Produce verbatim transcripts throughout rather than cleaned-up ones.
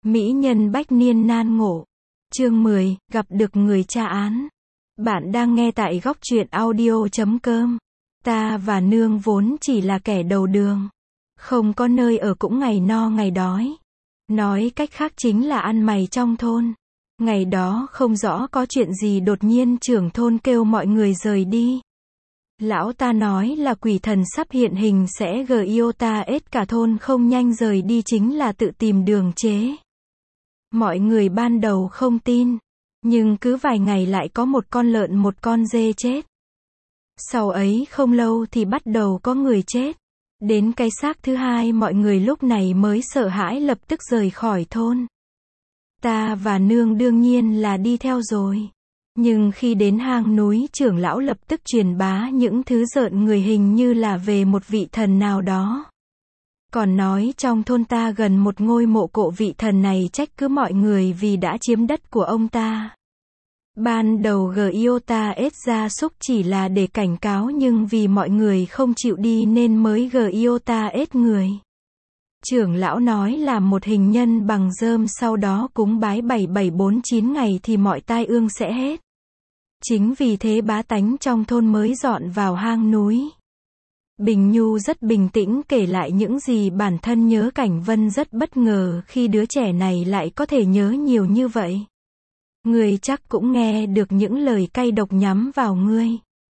Mỹ nhân bách niên nan ngộ. Chương mười, gặp được người tra án. Bạn đang nghe tại góc truyện audio chấm com. Ta và nương vốn chỉ là kẻ đầu đường. Không có nơi ở cũng ngày no ngày đói. Nói cách khác chính là ăn mày trong thôn. Ngày đó không rõ có chuyện gì đột nhiên trưởng thôn kêu mọi người rời đi. Lão ta nói là quỷ thần sắp hiện hình sẽ giô ta ết cả thôn không nhanh rời đi chính là tự tìm đường chế. Mọi người ban đầu không tin, nhưng cứ vài ngày lại có một con lợn một con dê chết. Sau ấy không lâu thì bắt đầu có người chết. Đến cái xác thứ hai mọi người lúc này mới sợ hãi lập tức rời khỏi thôn. Ta và nương đương nhiên là đi theo rồi. Nhưng khi đến hang núi trưởng lão lập tức truyền bá những thứ rợn người hình như là về một vị thần nào đó. Còn nói trong thôn ta gần một ngôi mộ cổ vị thần này trách cứ mọi người vì đã chiếm đất của ông ta. Ban đầu giô ta ết gia súc chỉ là để cảnh cáo nhưng vì mọi người không chịu đi nên mới giô ta ết người. Trưởng lão nói là một hình nhân bằng rơm sau đó cúng bái bảy bảy bốn chín ngày thì mọi tai ương sẽ hết. Chính vì thế bá tánh trong thôn mới dọn vào hang núi. Bình Nhu rất bình tĩnh kể lại những gì bản thân nhớ. Cảnh Vân rất bất ngờ khi đứa trẻ này lại có thể nhớ nhiều như vậy. Ngươi chắc cũng nghe được những lời cay độc nhắm vào ngươi.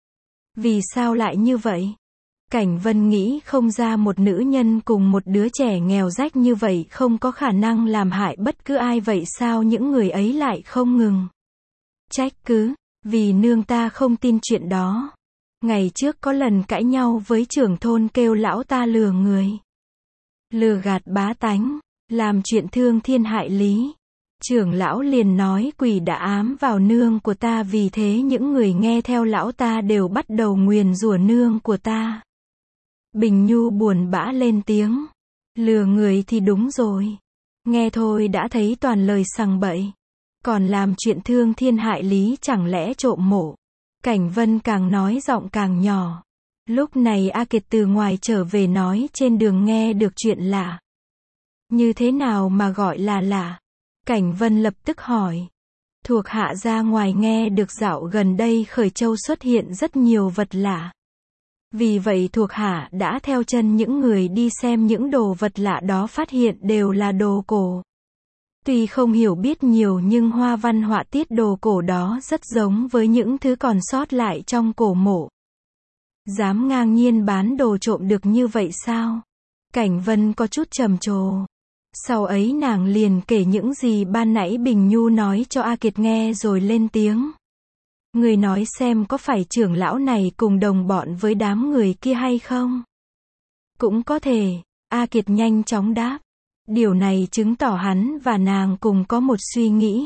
Vì sao lại như vậy? Cảnh Vân nghĩ không ra một nữ nhân cùng một đứa trẻ nghèo rách như vậy không có khả năng làm hại bất cứ ai, vậy sao những người ấy lại không ngừng trách cứ? Vì nương ta không tin chuyện đó. Ngày trước có lần cãi nhau với trưởng thôn kêu lão ta lừa người. Lừa gạt bá tánh, làm chuyện thương thiên hại lý. Trưởng lão liền nói quỷ đã ám vào nương của ta, vì thế những người nghe theo lão ta đều bắt đầu nguyền rủa nương của ta. Bình Nhu buồn bã lên tiếng. Lừa người thì đúng rồi. Nghe thôi đã thấy toàn lời sằng bậy. Còn làm chuyện thương thiên hại lý chẳng lẽ trộm mộ? Cảnh Vân càng nói giọng càng nhỏ. Lúc này A Kiệt từ ngoài trở về nói trên đường nghe được chuyện lạ. Như thế nào mà gọi là lạ? Cảnh Vân lập tức hỏi. Thuộc hạ ra ngoài nghe được dạo gần đây Khởi Châu xuất hiện rất nhiều vật lạ. Vì vậy thuộc hạ đã theo chân những người đi xem những đồ vật lạ đó, phát hiện đều là đồ cổ. Tuy không hiểu biết nhiều nhưng hoa văn họa tiết đồ cổ đó rất giống với những thứ còn sót lại trong cổ mộ. Dám ngang nhiên bán đồ trộm được như vậy sao? Cảnh Vân có chút trầm trồ. Sau ấy nàng liền kể những gì ban nãy Bình Nhu nói cho A Kiệt nghe rồi lên tiếng. Người nói xem có phải trưởng lão này cùng đồng bọn với đám người kia hay không? Cũng có thể, A Kiệt nhanh chóng đáp. Điều này chứng tỏ hắn và nàng cùng có một suy nghĩ.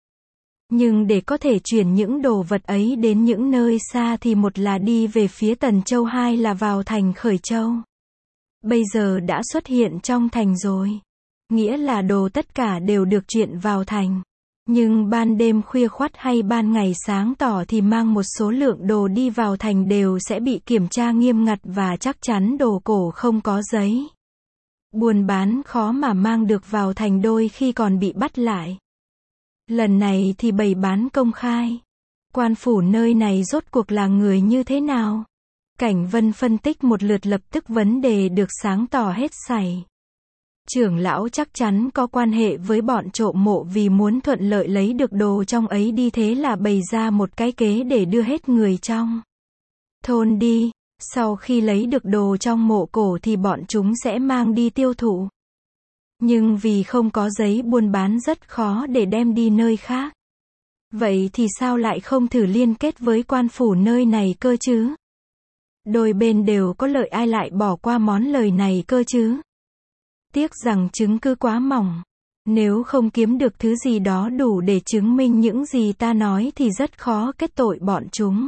Nhưng để có thể chuyển những đồ vật ấy đến những nơi xa thì một là đi về phía Tần Châu, hai là vào thành Khởi Châu. Bây giờ đã xuất hiện trong thành rồi. Nghĩa là đồ tất cả đều được chuyển vào thành. Nhưng ban đêm khuya khoắt hay ban ngày sáng tỏ thì mang một số lượng đồ đi vào thành đều sẽ bị kiểm tra nghiêm ngặt và chắc chắn đồ cổ không có giấy. Buôn bán khó mà mang được vào thành, đôi khi còn bị bắt lại. Lần này thì bày bán công khai. Quan phủ nơi này rốt cuộc là người như thế nào? Cảnh Vân phân tích một lượt, lập tức vấn đề được sáng tỏ hết sảy. Trưởng lão chắc chắn có quan hệ với bọn trộm mộ vì muốn thuận lợi lấy được đồ trong ấy đi, thế là bày ra một cái kế để đưa hết người trong thôn đi. Sau khi lấy được đồ trong mộ cổ thì bọn chúng sẽ mang đi tiêu thụ. Nhưng vì không có giấy buôn bán rất khó để đem đi nơi khác. Vậy thì sao lại không thử liên kết với quan phủ nơi này cơ chứ? Đôi bên đều có lợi, ai lại bỏ qua món lời này cơ chứ? Tiếc rằng chứng cứ quá mỏng. Nếu không kiếm được thứ gì đó đủ để chứng minh những gì ta nói thì rất khó kết tội bọn chúng.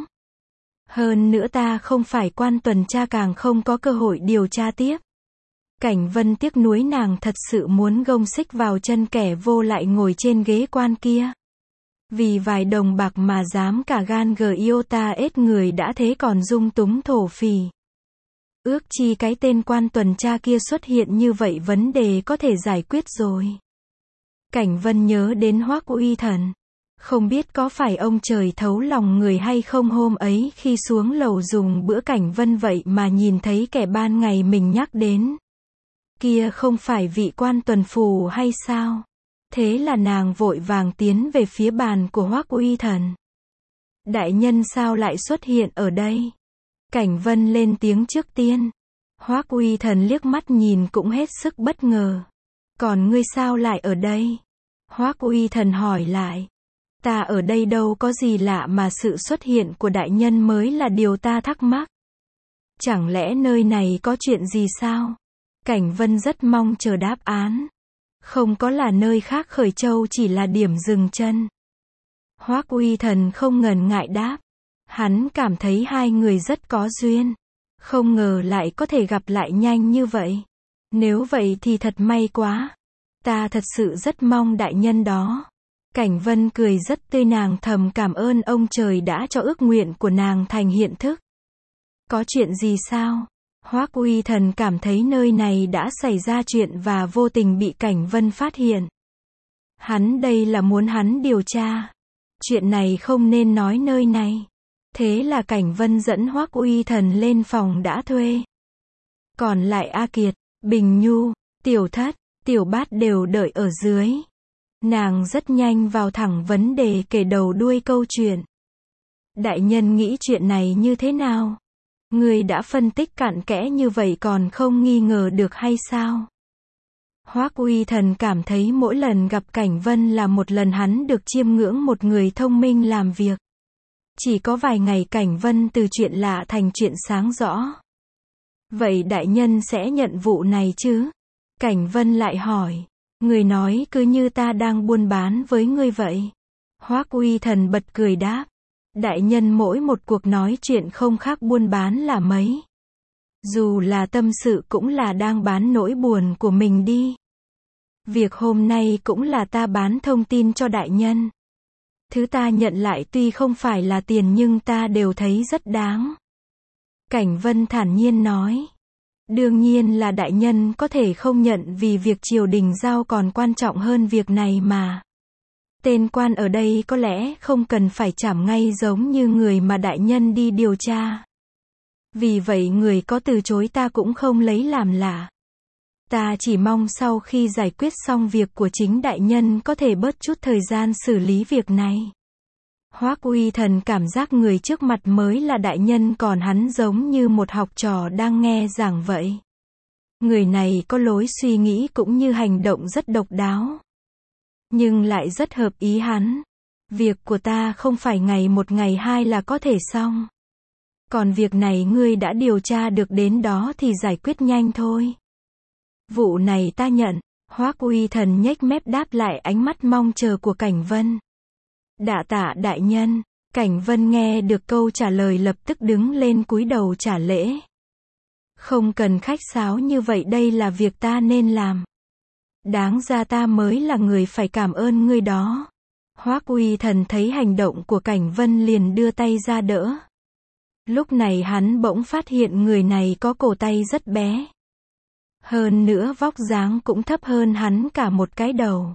Hơn nữa ta không phải quan tuần tra, càng không có cơ hội điều tra tiếp. Cảnh Vân tiếc nuối, nàng thật sự muốn gông xích vào chân kẻ vô lại ngồi trên ghế quan kia. Vì vài đồng bạc mà dám cả gan giô ta ết người đã thế còn dung túng thổ phỉ. Ước chi cái tên quan tuần tra kia xuất hiện như vậy vấn đề có thể giải quyết rồi. Cảnh Vân nhớ đến Hoắc Uy Thần. Không biết có phải ông trời thấu lòng người hay không, hôm ấy khi xuống lầu dùng bữa Cảnh Vân vậy mà nhìn thấy kẻ ban ngày mình nhắc đến. Kia không phải vị quan tuần phù hay sao? Thế là nàng vội vàng tiến về phía bàn của Hoắc Uy Thần. Đại nhân sao lại xuất hiện ở đây? Cảnh Vân lên tiếng trước tiên. Hoắc Uy Thần liếc mắt nhìn cũng hết sức bất ngờ. Còn ngươi sao lại ở đây? Hoắc Uy Thần hỏi lại. Ta ở đây đâu có gì lạ mà sự xuất hiện của đại nhân mới là điều ta thắc mắc. Chẳng lẽ nơi này có chuyện gì sao? Cảnh Vân rất mong chờ đáp án. Không có, là nơi khác Khởi Châu chỉ là điểm dừng chân. Hoắc Uy Thần không ngần ngại đáp. Hắn cảm thấy hai người rất có duyên. Không ngờ lại có thể gặp lại nhanh như vậy. Nếu vậy thì thật may quá. Ta thật sự rất mong đại nhân đó. Cảnh Vân cười rất tươi, nàng thầm cảm ơn ông trời đã cho ước nguyện của nàng thành hiện thức. Có chuyện gì sao? Hoắc Uy Thần cảm thấy nơi này đã xảy ra chuyện và vô tình bị Cảnh Vân phát hiện. Hắn đây là muốn hắn điều tra. Chuyện này không nên nói nơi này. Thế là Cảnh Vân dẫn Hoắc Uy Thần lên phòng đã thuê. Còn lại A Kiệt, Bình Nhu, Tiểu Thất, Tiểu Bát đều đợi ở dưới. Nàng rất nhanh vào thẳng vấn đề, kể đầu đuôi câu chuyện. Đại nhân nghĩ chuyện này như thế nào? Ngươi đã phân tích cặn kẽ như vậy còn không nghi ngờ được hay sao? Hoắc Uy Thần cảm thấy mỗi lần gặp Cảnh Vân là một lần hắn được chiêm ngưỡng một người thông minh làm việc. Chỉ có vài ngày Cảnh Vân từ chuyện lạ thành chuyện sáng rõ. Vậy đại nhân sẽ nhận vụ này chứ? Cảnh Vân lại hỏi. Người nói cứ như ta đang buôn bán với ngươi vậy. Hoắc Uy Thần bật cười đáp. Đại nhân mỗi một cuộc nói chuyện không khác buôn bán là mấy. Dù là tâm sự cũng là đang bán nỗi buồn của mình đi. Việc hôm nay cũng là ta bán thông tin cho đại nhân. Thứ ta nhận lại tuy không phải là tiền nhưng ta đều thấy rất đáng. Cảnh Vân thản nhiên nói. Đương nhiên là đại nhân có thể không nhận vì việc triều đình giao còn quan trọng hơn việc này mà. Tên quan ở đây có lẽ không cần phải trảm ngay giống như người mà đại nhân đi điều tra. Vì vậy người có từ chối ta cũng không lấy làm lạ. Ta chỉ mong sau khi giải quyết xong việc của chính đại nhân có thể bớt chút thời gian xử lý việc này. Hoắc Uy Thần cảm giác người trước mặt mới là đại nhân còn hắn giống như một học trò đang nghe giảng vậy. Người này có lối suy nghĩ cũng như hành động rất độc đáo. Nhưng lại rất hợp ý hắn. Việc của ta không phải ngày một ngày hai là có thể xong. Còn việc này ngươi đã điều tra được đến đó thì giải quyết nhanh thôi. Vụ này ta nhận. Hoắc Uy Thần nhếch mép đáp lại ánh mắt mong chờ của Cảnh Vân. Đa tạ đại nhân. Cảnh Vân nghe được câu trả lời lập tức đứng lên cúi đầu trả lễ. Không cần khách sáo như vậy, đây là việc ta nên làm. Đáng ra ta mới là người phải cảm ơn ngươi đó. Hoắc Uy Thần thấy hành động của Cảnh Vân liền đưa tay ra đỡ. Lúc này hắn bỗng phát hiện người này có cổ tay rất bé. Hơn nữa vóc dáng cũng thấp hơn hắn cả một cái đầu.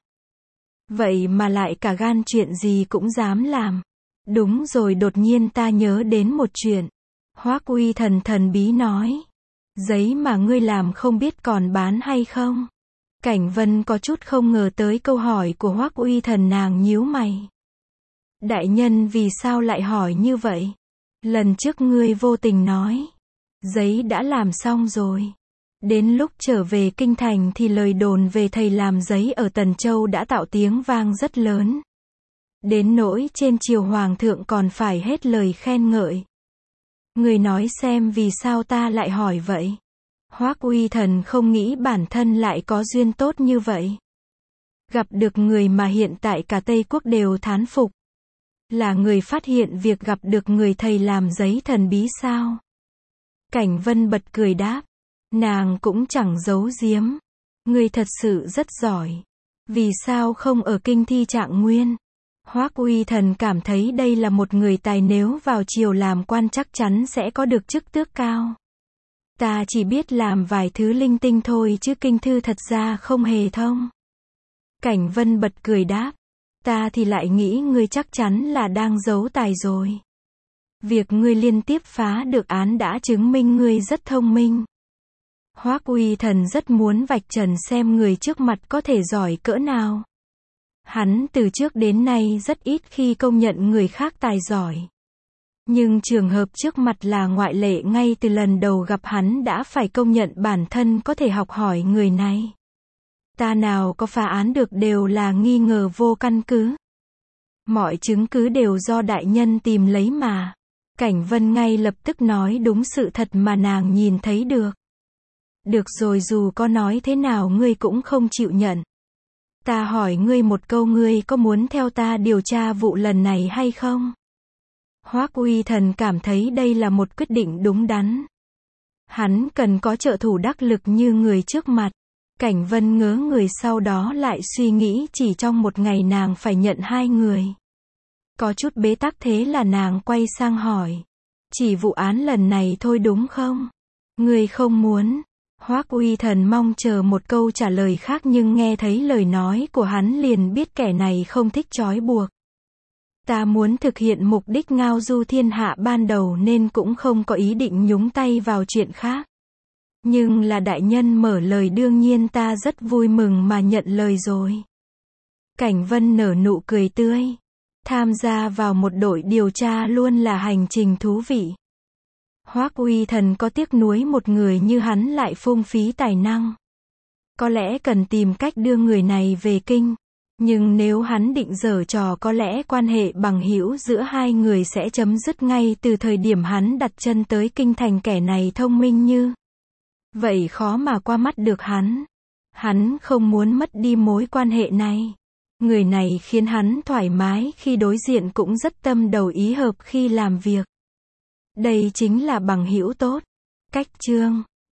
Vậy mà lại cả gan chuyện gì cũng dám làm. Đúng rồi, đột nhiên ta nhớ đến một chuyện. Hoắc Uy Thần thần bí nói. Giấy mà ngươi làm không biết còn bán hay không? Cảnh Vân có chút không ngờ tới câu hỏi của Hoắc Uy Thần, nàng nhíu mày. Đại nhân vì sao lại hỏi như vậy? Lần trước ngươi vô tình nói. Giấy đã làm xong rồi. Đến lúc trở về kinh thành thì lời đồn về thầy làm giấy ở Tần Châu đã tạo tiếng vang rất lớn. Đến nỗi trên triều hoàng thượng còn phải hết lời khen ngợi. Người nói xem vì sao ta lại hỏi vậy? Hoắc Uy Thần không nghĩ bản thân lại có duyên tốt như vậy. Gặp được người mà hiện tại cả Tây Quốc đều thán phục. Là người phát hiện việc gặp được người thầy làm giấy thần bí sao? Cảnh Vân bật cười đáp. Nàng cũng chẳng giấu giếm. Ngươi thật sự rất giỏi. Vì sao không ở kinh thi trạng nguyên? Hoắc Uy Thần cảm thấy đây là một người tài, nếu vào triều làm quan chắc chắn sẽ có được chức tước cao. Ta chỉ biết làm vài thứ linh tinh thôi chứ kinh thư thật ra không hề thông. Cảnh Vân bật cười đáp. Ta thì lại nghĩ ngươi chắc chắn là đang giấu tài rồi. Việc ngươi liên tiếp phá được án đã chứng minh ngươi rất thông minh. Hoắc Uy Thần rất muốn vạch trần xem người trước mặt có thể giỏi cỡ nào. Hắn từ trước đến nay rất ít khi công nhận người khác tài giỏi. Nhưng trường hợp trước mặt là ngoại lệ, ngay từ lần đầu gặp hắn đã phải công nhận bản thân có thể học hỏi người này. Ta nào có phá án được đều là nghi ngờ vô căn cứ. Mọi chứng cứ đều do đại nhân tìm lấy mà. Cảnh Vân ngay lập tức nói đúng sự thật mà nàng nhìn thấy được. Được rồi, dù có nói thế nào ngươi cũng không chịu nhận. Ta hỏi ngươi một câu, ngươi có muốn theo ta điều tra vụ lần này hay không? Hoắc Uy Thần cảm thấy đây là một quyết định đúng đắn. Hắn cần có trợ thủ đắc lực như người trước mặt. Cảnh Vân ngớ người, sau đó lại suy nghĩ chỉ trong một ngày nàng phải nhận hai người. Có chút bế tắc, thế là nàng quay sang hỏi. Chỉ vụ án lần này thôi đúng không? Ngươi không muốn. Hoắc Uy Thần mong chờ một câu trả lời khác nhưng nghe thấy lời nói của hắn liền biết kẻ này không thích trói buộc. Ta muốn thực hiện mục đích ngao du thiên hạ ban đầu nên cũng không có ý định nhúng tay vào chuyện khác. Nhưng là đại nhân mở lời, đương nhiên ta rất vui mừng mà nhận lời rồi. Cảnh Vân nở nụ cười tươi. Tham gia vào một đội điều tra luôn là hành trình thú vị. Hoắc Uy Thần có tiếc nuối một người như hắn lại phung phí tài năng. Có lẽ cần tìm cách đưa người này về kinh. Nhưng nếu hắn định giở trò có lẽ quan hệ bằng hữu giữa hai người sẽ chấm dứt ngay từ thời điểm hắn đặt chân tới kinh thành. Kẻ này thông minh như vậy khó mà qua mắt được hắn. Hắn không muốn mất đi mối quan hệ này. Người này khiến hắn thoải mái khi đối diện, cũng rất tâm đầu ý hợp khi làm việc. Đây chính là bằng hữu tốt. Cách chương